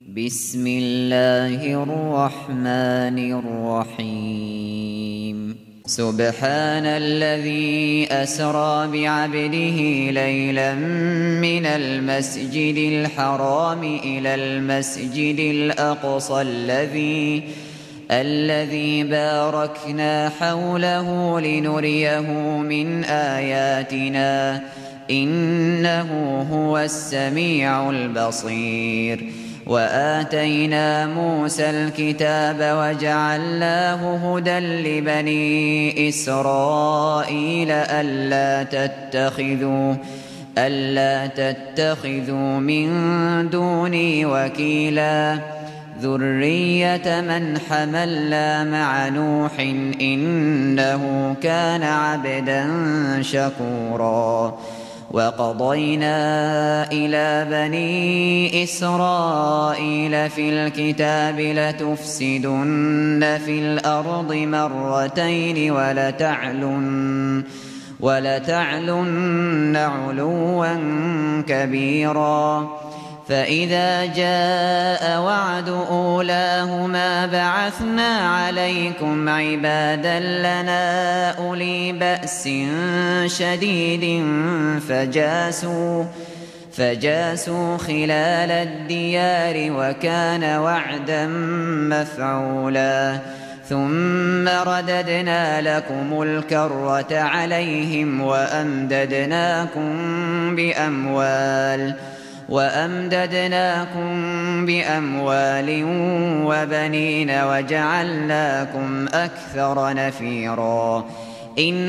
بسم الله الرحمن الرحيم سبحان الذي أسرى بعبده ليلا من المسجد الحرام إلى المسجد الأقصى الذي باركنا حوله لنريه من آياتنا إنه هو السميع البصير. وآتينا موسى الكتاب وجعلناه هدى لبني إسرائيل ألا تتخذوا من دوني وكيلا ذرية من حملنا مع نوح إنه كان عبدا شكورا. وقضينا إلى بني إسرائيل في الكتاب لتفسدن في الأرض مرتين ولتعلن علوا كبيرا. فإذا جاء وعد أولاهما بعثنا عليكم عبادا لنا أولي بأس شديد فجاسوا خلال الديار وكان وعدا مفعولا. ثم رددنا لكم الكرة عليهم وأمددناكم بأموال وبنين وجعلناكم أكثر نفيرا. إن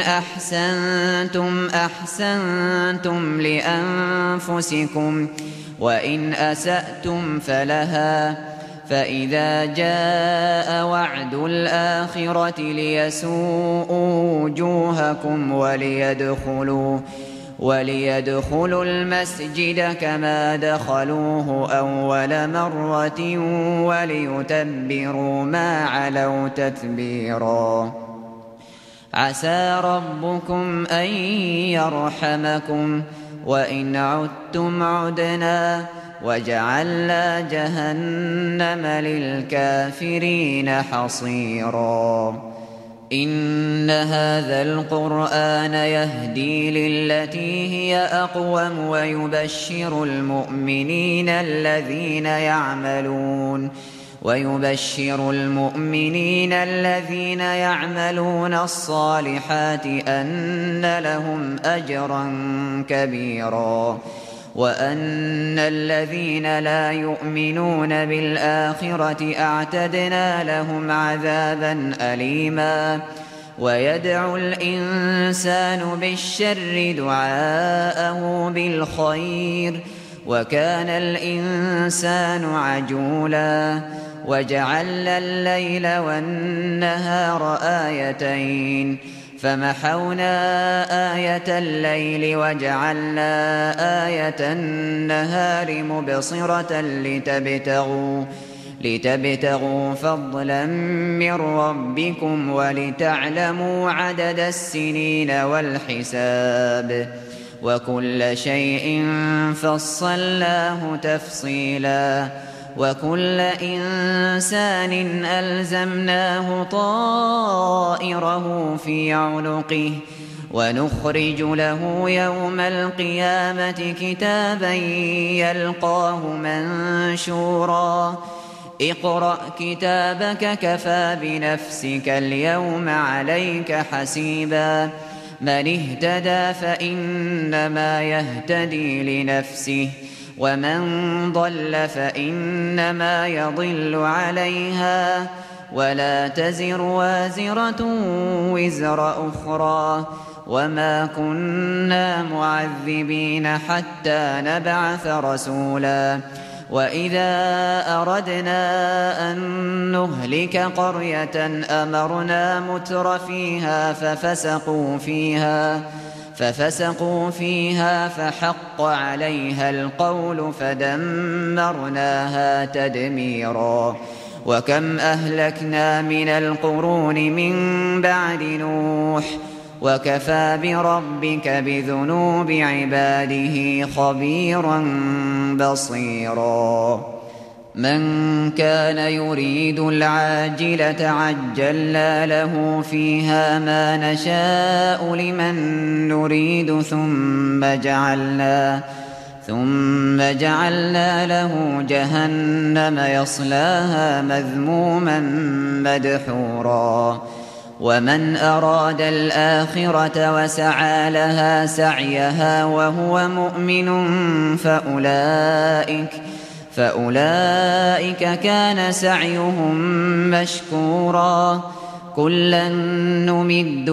أحسنتم لأنفسكم وإن أسأتم فلها. فإذا جاء وعد الآخرة ليسوءوا وجوهكم وليدخلوا المسجد كما دخلوه أول مرة وليتبروا ما علوا تتبيرا. عسى ربكم أن يرحمكم وإن عدتم عدنا وجعلنا جهنم للكافرين حصيرا. إن هذا القرآن يهدي للتي هي أقوم ويبشر المؤمنين الذين يعملون الصالحات أن لهم أجرا كبيرا. وأن الذين لا يؤمنون بالآخرة أعتدنا لهم عذابا أليما. ويدعو الإنسان بالشر دعاءه بالخير وكان الإنسان عجولا. وجعلنا الليل والنهار آيتين فمحونا آية الليل وجعلنا آية النهار مبصرة لتبتغوا فضلا من ربكم ولتعلموا عدد السنين والحساب وكل شيء فصلناه تفصيلا. وكل إنسان ألزمناه طائره في عنقه ونخرج له يوم القيامة كتابا يلقاه منشورا. اقرأ كتابك كفى بنفسك اليوم عليك حسيبا. من اهتدى فإنما يهتدي لنفسه ومن ضل فإنما يضل عليها ولا تزر وازرة وزر أخرى وما كنا معذبين حتى نبعث رسولا. وإذا أردنا أن نهلك قرية أمرنا متر فيها ففسقوا فيها فحق عليها القول فدمرناها تدميرا. وكم أهلكنا من القرون من بعد نوح وكفى بربك بذنوب عباده خبيرا بصيرا. من كان يريد العاجلة عجلنا له فيها ما نشاء لمن نريد ثم جعلنا له جهنم يصلاها مذموما مدحورا ومن أراد الآخرة وسعى لها سعيها وهو مؤمن فأولئك كان سعيهم مشكورا كلا نمد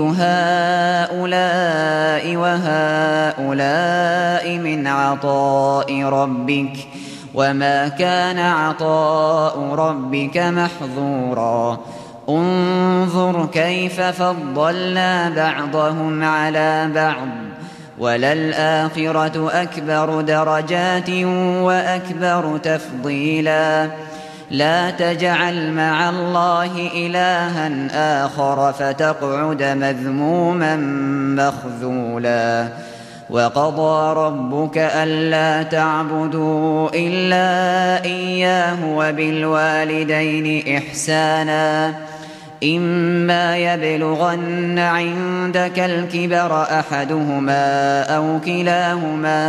هؤلاء وهؤلاء من عطاء ربك وما كان عطاء ربك محظورا انظر كيف فضلنا بعضهم على بعض وللآخرة أكبر درجات وأكبر تفضيلا لا تجعل مع الله إلها آخر فتقعد مذموما مخذولا وقضى ربك ألا تعبدوا إلا إياه وبالوالدين إحسانا إما يبلغن عندك الكبر أحدهما أو كلاهما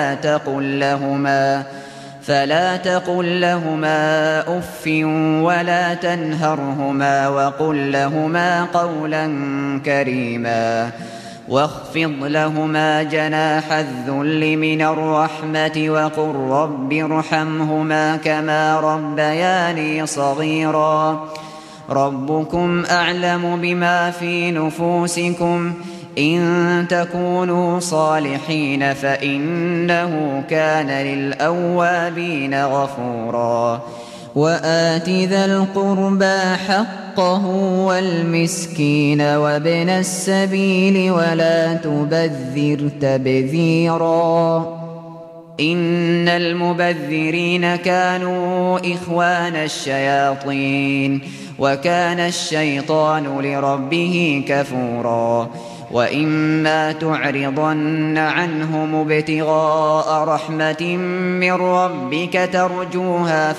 فلا تقل لهما أف ولا تنهرهما وقل لهما قولا كريما واخفض لهما جناح الذل من الرحمة وقل رب ارحمهما كما ربياني صغيرا ربكم أعلم بما في نفوسكم إن تكونوا صالحين فإنه كان للأوابين غفورا وآت ذا القربى حقه والمسكين وابن السبيل ولا تبذر تبذيرا إن المبذرين كانوا إخوان الشياطين وكان الشيطان لربه كفورا وإما تعرضن عنهم ابتغاء رحمة من ربك ترجوها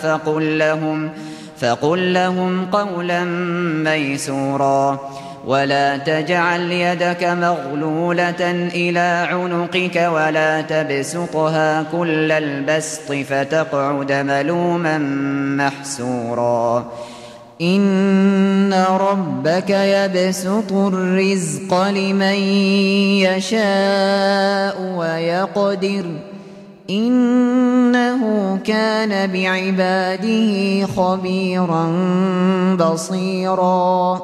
فقل لهم قولا ميسورا ولا تجعل يدك مغلولة إلى عنقك ولا تبسطها كل البسط فتقعد ملوما محسورا إن ربك يبسط الرزق لمن يشاء ويقدر إنه كان بعباده خبيرا بصيرا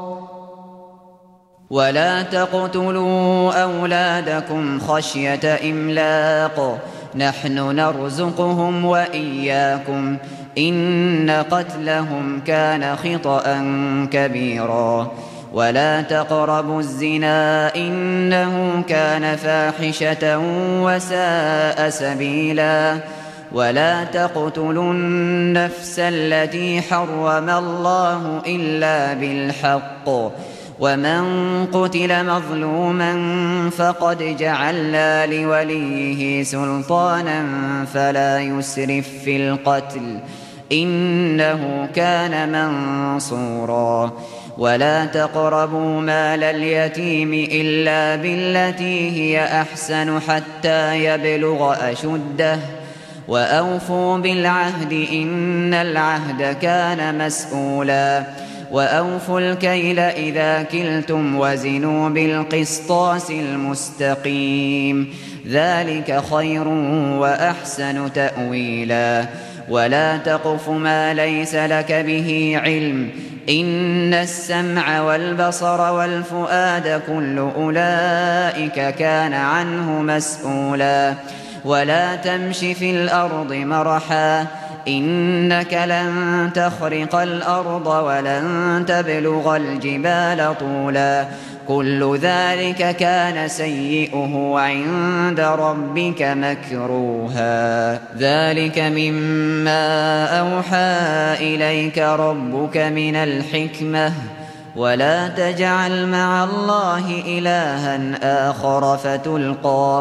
ولا تقتلوا أولادكم خشية إملاق نحن نرزقهم وإياكم إن قتلهم كان خطأ كبيرا ولا تقربوا الزنا إنه كان فاحشة وساء سبيلا ولا تقتلوا النفس التي حرم الله إلا بالحق ومن قتل مظلوما فقد جعلنا لوليه سلطانا فلا يسرف في القتل إنه كان منصورا ولا تقربوا مال اليتيم إلا بالتي هي أحسن حتى يبلغ أشده وأوفوا بالعهد إن العهد كان مسؤولا وأوفوا الكيل إذا كلتم وزنوا بالقسطاس المستقيم ذلك خير وأحسن تأويلا ولا تقف ما ليس لك به علم إن السمع والبصر والفؤاد كل أولئك كان عنه مسؤولا ولا تمش في الأرض مرحا إنك لن تخرق الأرض ولن تبلغ الجبال طولا كل ذلك كان سيئه عند ربك مكروها ذلك مما أوحى إليك ربك من الحكمة ولا تجعل مع الله إلها آخر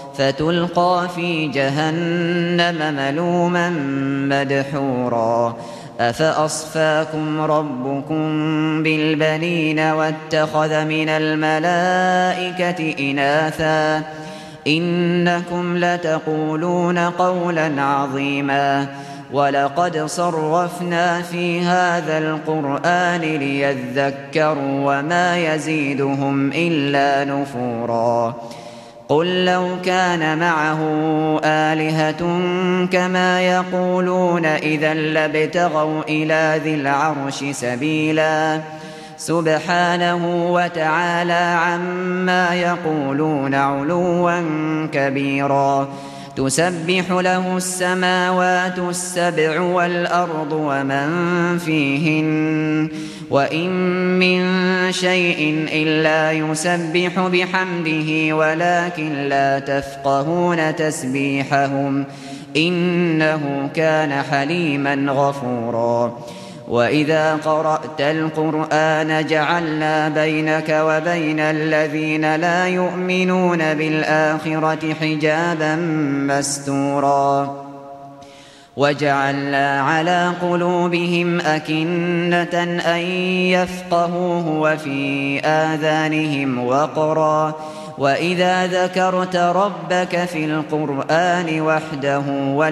فتلقى في جهنم ملوما مدحورا أفأصفاكم ربكم بالبنين واتخذ من الملائكة إناثا إنكم لتقولون قولا عظيما ولقد صرفنا في هذا القرآن ليذكروا وما يزيدهم إلا نفورا قل لو كان معه آلهة كما يقولون إذا لابتغوا إلى ذي العرش سبيلا سبحانه وتعالى عما يقولون علوا كبيرا تسبح له السماوات السبع والأرض ومن فيهن وإن من شيء إلا يسبح بحمده ولكن لا تفقهون تسبيحهم إنه كان حليما غفورا وإذا قرأت القرآن جعلنا بينك وبين الذين لا يؤمنون بالآخرة حجابا مستورا وجعلنا على قلوبهم أكنة أن يفقهوه وفي آذانهم وقرا وإذا ذكرت ربك في القرآن وحده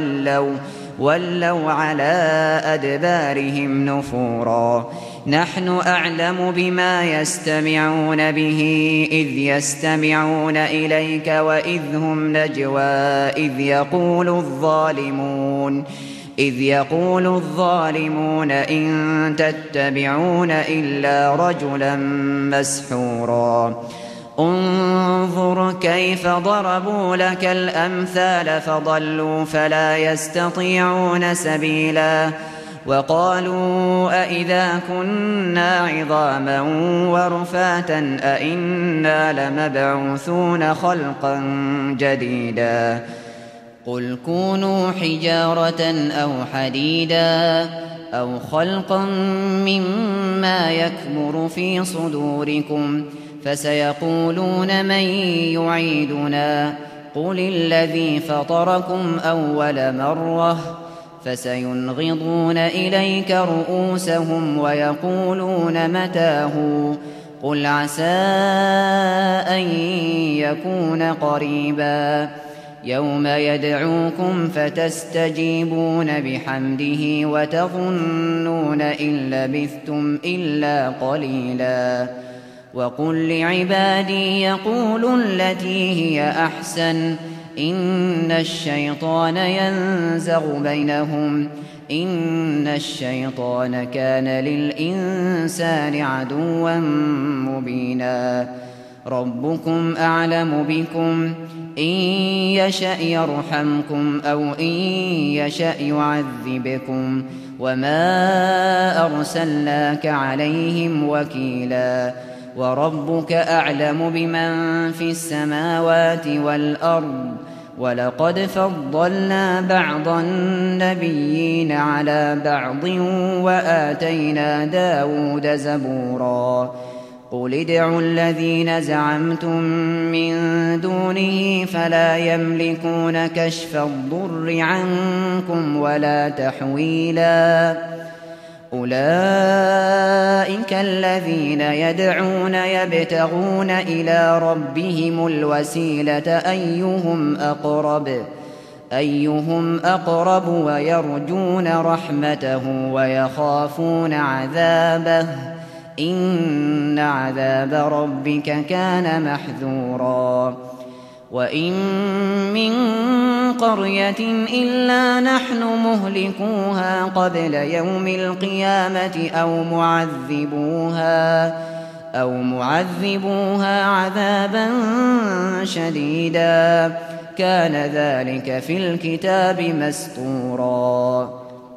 ولوا على أدبارهم نفورا نحن أعلم بما يستمعون به إذ يستمعون إليك وإذ هم نجوى إذ يقول الظالمون إن تتبعون إلا رجلا مسحورا انظر كيف ضربوا لك الأمثال فضلوا فلا يستطيعون سبيلا وقالوا أئذا كنا عظاما ورفاتا أئنا لمبعوثون خلقا جديدا قل كونوا حجارة أو حديدا أو خلقا مما يكبر في صدوركم فسيقولون من يعيدنا قل الذي فطركم أول مرة فسينغضون إليك رؤوسهم ويقولون متاه قل عسى أن يكون قريبا يوم يدعوكم فتستجيبون بحمده وتظنون إن لبثتم إلا قليلا وقل لعبادي يقولوا التي هي أحسن إن الشيطان ينزغ بينهم إن الشيطان كان للإنسان عدوا مبينا ربكم أعلم بكم إن يشأ يرحمكم أو إن يشأ يعذبكم وما أرسلناك عليهم وكيلا وربك أعلم بمن في السماوات والأرض ولقد فضلنا بعض النبيين على بعض وآتينا داود زبورا قل ادعوا الذين زعمتم من دونه فلا يملكون كشف الضر عنكم ولا تحويلا أولئك الذين يدعون يبتغون إلى ربهم الوسيلة أيهم أقرب ويرجون رحمته ويخافون عذابه إن عذاب ربك كان محذورا وإن من قرية إلا نحن مهلكوها قبل يوم القيامة أو معذبوها عذابا شديدا كان ذلك في الكتاب مسطورا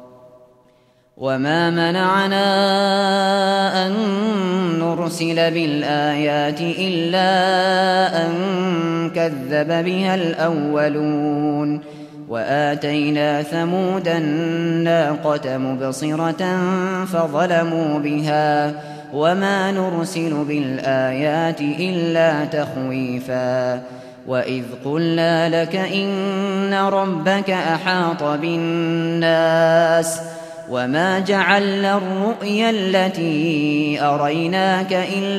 وما منعنا أن نرسل بالآيات إلا أن كذب بها الأولون وآتينا ثمود الناقة مبصرة فظلموا بها وما نرسل بالآيات إلا تخويفا وإذ قلنا لك إن ربك أحاط بالناس وما جعلنا الرؤيا التي أريناك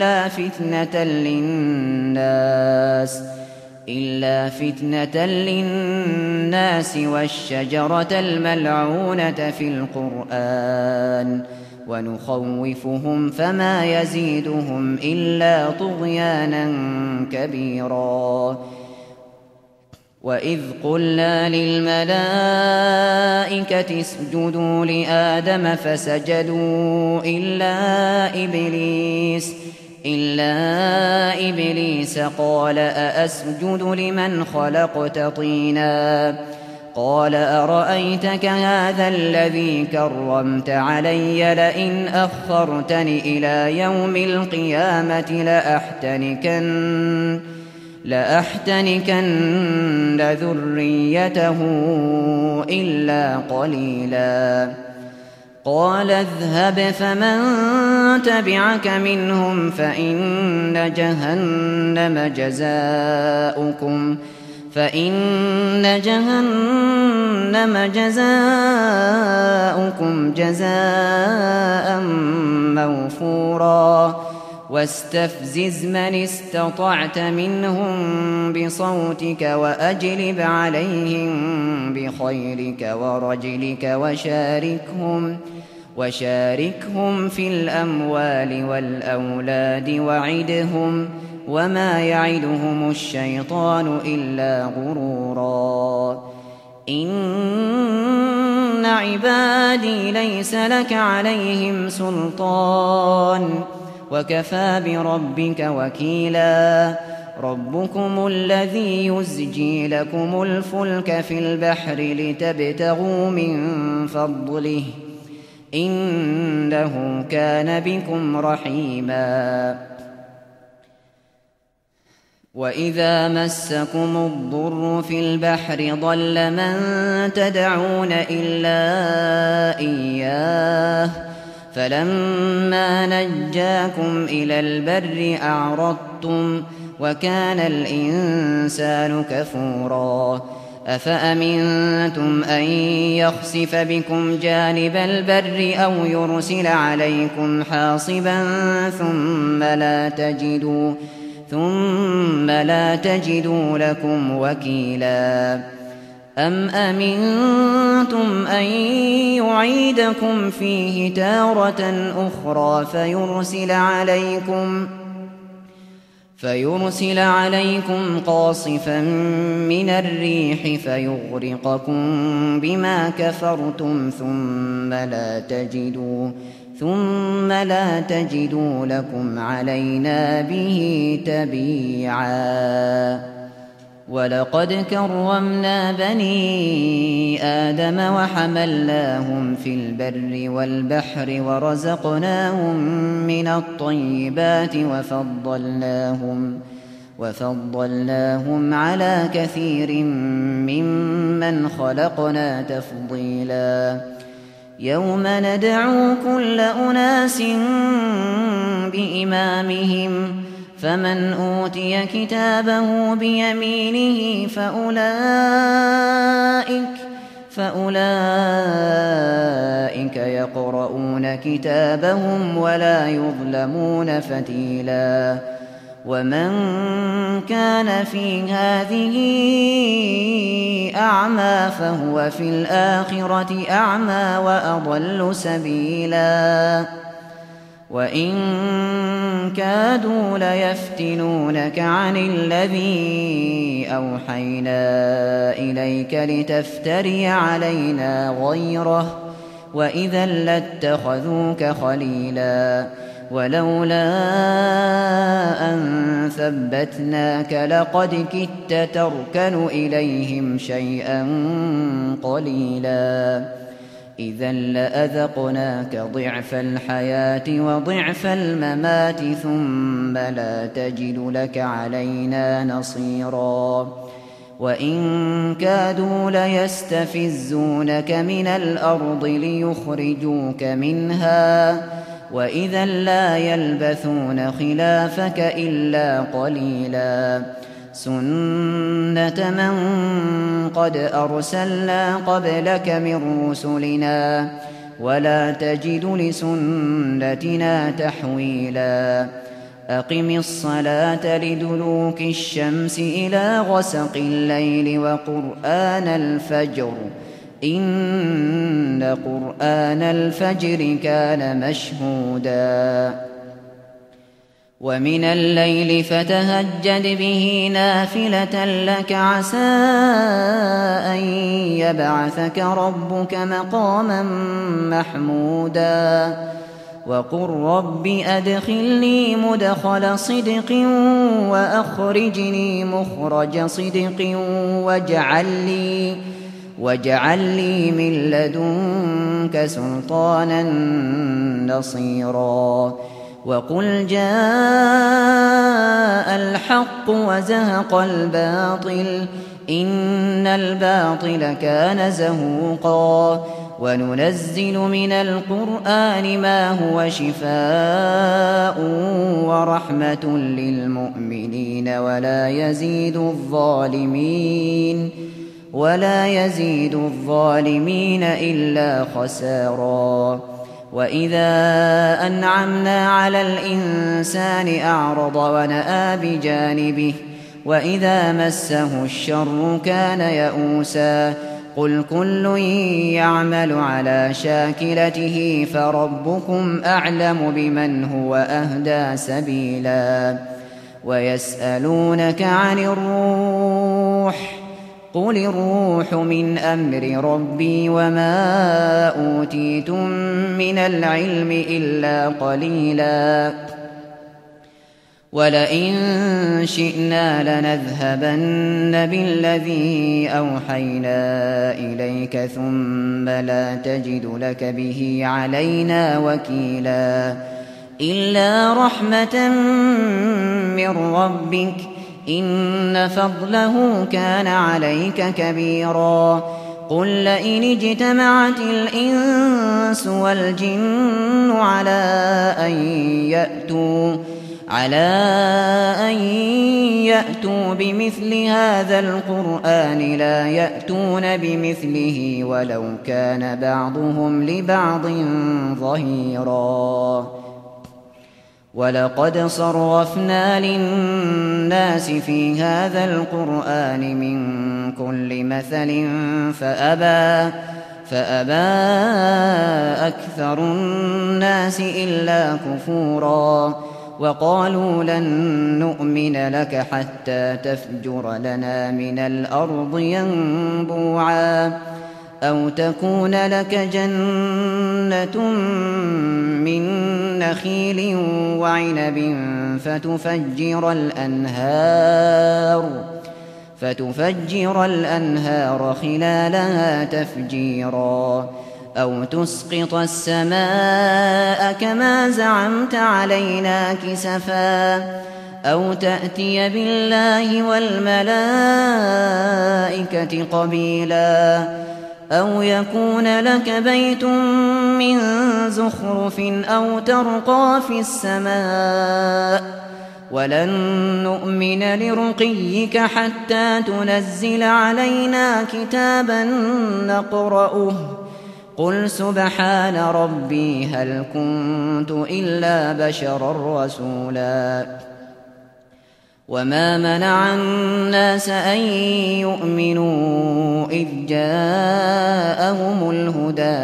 إلا فتنة للناس والشجرة الملعونة في القرآن ونخوفهم فما يزيدهم إلا طغيانا كبيرا. وإذ قلنا للملائكة اسجدوا لآدم فسجدوا إلا إبليس قال أأسجد لمن خلقت طينا قال أرأيتك هذا الذي كرمت علي لئن أخرتني إلى يوم القيامة لأحتنكن ذريته إلا قليلا. قال اذهب فمن تبعك منهم فإن جهنم جزاؤكم جزاء موفورا. واستفزز من استطعت منهم بصوتك وأجلب عليهم بخيلك ورجلك وشاركهم في الأموال والأولاد وعدهم وما يعدهم الشيطان إلا غرورا. إن عبادي ليس لك عليهم سلطان وكفى بربك وكيلا. ربكم الذي يزجي لكم الفلك في البحر لتبتغوا من فضله إنه كان بكم رحيما. وإذا مسكم الضر في البحر ضل من تدعون إلا إياه فلما نجاكم إلى البر أعرضتم وكان الإنسان كفورا. أفأمنتم أن يخسف بكم جانب البر أو يرسل عليكم حاصبا ثم لا تجدوا لكم وكيلا. أم أمنتم أن يعيدكم فيه تارة أخرى فيرسل عليكم قاصفا من الريح فيغرقكم بما كفرتم ثم لا تجدوا لكم علينا به تبيعا. ولقد كرمنا بني آدم وحملناهم في البر والبحر ورزقناهم من الطيبات وفضلناهم على كثير ممن خلقنا تفضيلا. يوم ندعو كل أناس بإمامهم فمن أوتي كتابه بيمينه فأولئك يقرؤون كتابهم ولا يظلمون فتيلا. ومن كان في هذه أعمى فهو في الآخرة أعمى وأضل سبيلا. وإن كادوا ليفتنونك عن الذي أوحينا إليك لتفتري علينا غيره وإذا لاتخذوك خليلا. ولولا أن ثبتناك لقد كدت تركن إليهم شيئا قليلا. إذا لأذقناك ضعف الحياة وضعف الممات ثم لا تجد لك علينا نصيرا. وإن كادوا ليستفزونك من الأرض ليخرجوك منها وإذا لا يلبثون خلافك إلا قليلا. سنة من قد أرسلنا قبلك من رسلنا ولا تجد لسنتنا تحويلا أقم الصلاة لدلوك الشمس إلى غسق الليل وقرآن الفجر إن قرآن الفجر كان مشهودا ومن الليل فتهجد به نافلة لك عسى أن يبعثك ربك مقاما محمودا وقل رب أدخلني مدخل صدق وأخرجني مخرج صدق واجعل لي من لدنك سلطانا نصيرا وقل جاء الحق وزهق الباطل إن الباطل كان زهوقا وننزل من القرآن ما هو شفاء ورحمة للمؤمنين ولا يزيد الظالمين إلا خسارا وإذا أنعمنا على الإنسان أعرض ونأى بجانبه وإذا مسه الشر كان يئوسا قل كل يعمل على شاكلته فربكم أعلم بمن هو أهدى سبيلا ويسألونك عن الروح قل الروح من أمر ربي وما أوتيتم من العلم إلا قليلا ولئن شئنا لنذهبن بالذي أوحينا إليك ثم لا تجد لك به علينا وكيلا إلا رحمة من ربك إن فضله كان عليك كبيرا قل لئن اجتمعت الإنس والجن على أن يأتوا بمثل هذا القرآن لا يأتون بمثله ولو كان بعضهم لبعض ظهيرا ولقد صرفنا للناس في هذا القرآن من كل مثل فأبى أكثر الناس إلا كفورا وقالوا لن نؤمن لك حتى تفجر لنا من الأرض ينبوعا أو تكون لك جنة من نخيل وعنب فتفجر الأنهار خلالها تفجيرا أو تسقط السماء كما زعمت علينا كسفا أو تأتي بالله والملائكة قبيلا أو يكون لك بيت من زخرف أو ترقى في السماء ولن نؤمن لرقيك حتى تنزل علينا كتابا نقرأه قل سبحان ربي هل كنت إلا بشرا رسولا وما منع الناس أن يؤمنوا إذ جاءهم الهدى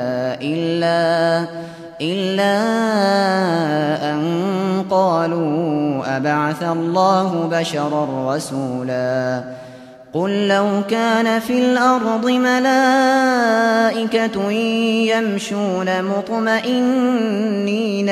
إلا أن قالوا أبعث الله بشرا رسولا قل لو كان في الأرض ملائكة يمشون مطمئنين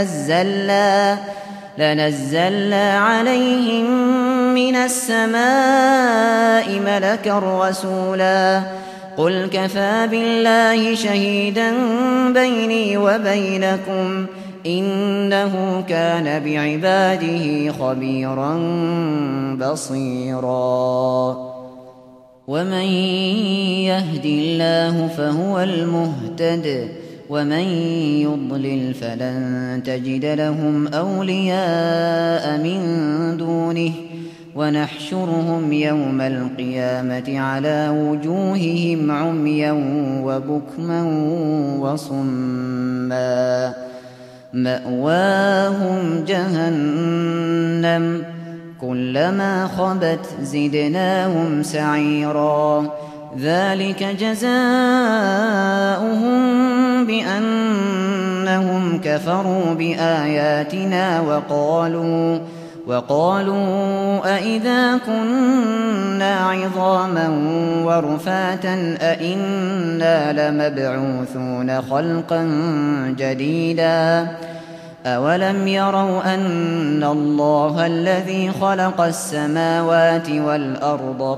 لنزلنا عليهم من السماء ملكا رسولا قل كفى بالله شهيدا بيني وبينكم إنه كان بعباده خبيرا بصيرا ومن يهد الله فهو المهتد ومن يضلل فلن تجد لهم أولياء من دونه ونحشرهم يوم القيامة على وجوههم عميا وبكما وصما مأواهم جهنم كلما خبت زدناهم سعيرا ذلك جزاؤهم بأنهم كفروا بآياتنا وقالوا أئذا كنا عظاما ورفاتا أئنا لمبعوثون خلقا جديدا أولم يروا أن الله الذي خلق السماوات والأرض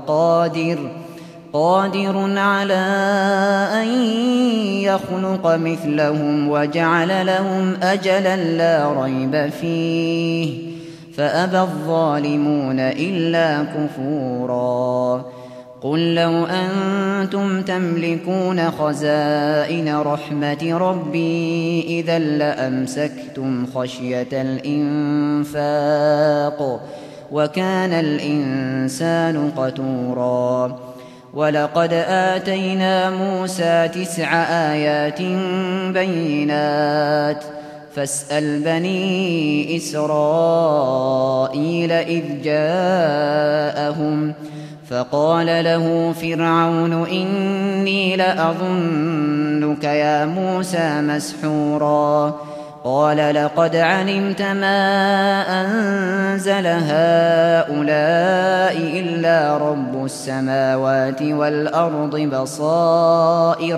قادر على أن يخلق مثلهم وجعل لهم أجلا لا ريب فيه فأبى الظالمون إلا كفورا قل لو أنتم تملكون خزائن رحمة ربي إذا لأمسكتم خشية الإنفاق وكان الإنسان قتورا ولقد آتينا موسى 9 آيات بينات فاسأل بني إسرائيل إذ جاءهم فقال له فرعون إني لأظنك يا موسى مسحورا قال لقد علمت ما أنزل هؤلاء إلا رب السماوات والأرض بصائر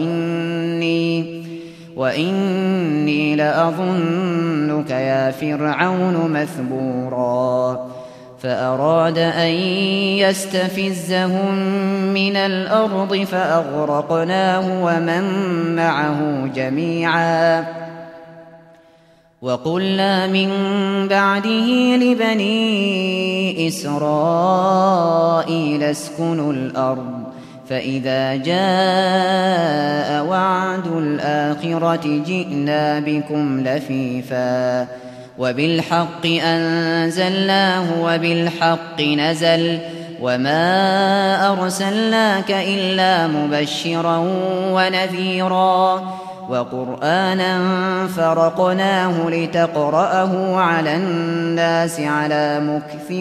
وإني لأظنك يا فرعون مثبورا فأراد أن يستفزهم من الأرض فأغرقناه ومن معه جميعا وقلنا من بعده لبني إسرائيل اسكنوا الأرض فإذا جاء وعد الآخرة جئنا بكم لفيفا وبالحق أنزلناه وبالحق نزل وما أرسلناك إلا مبشرا ونذيرا وقرآنا فرقناه لتقرأه على الناس على مكث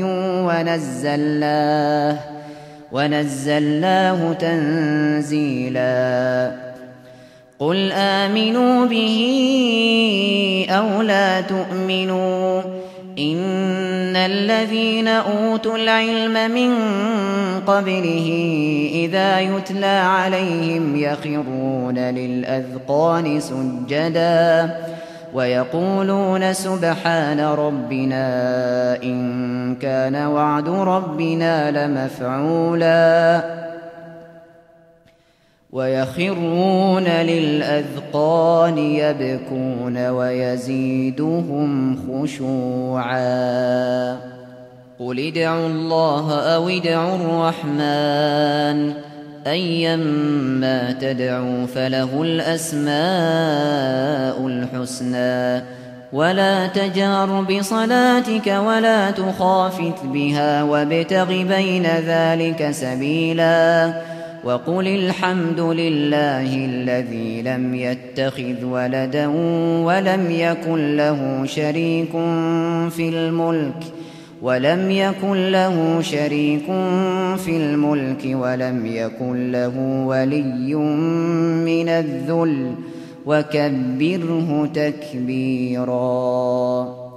ونزلناه تنزيلا قل آمنوا به أو لا تؤمنوا إن الذين أوتوا العلم من قبله إذا يتلى عليهم يخرون للأذقان سجدا ويقولون سبحان ربنا إن كان وعد ربنا لمفعولا ويخرون للأذقان يبكون ويزيدهم خشوعا قل ادعوا الله أو ادعوا الرحمن أيما تدعوا فله الأسماء الحسنى ولا تجهر بصلاتك ولا تخافت بها وابتغ بين ذلك سبيلا وقل الحمد لله الذي لم يتخذ ولدا ولم يكن له شريك في الملك ولم يكن له ولي من الذل وكبره تكبيرا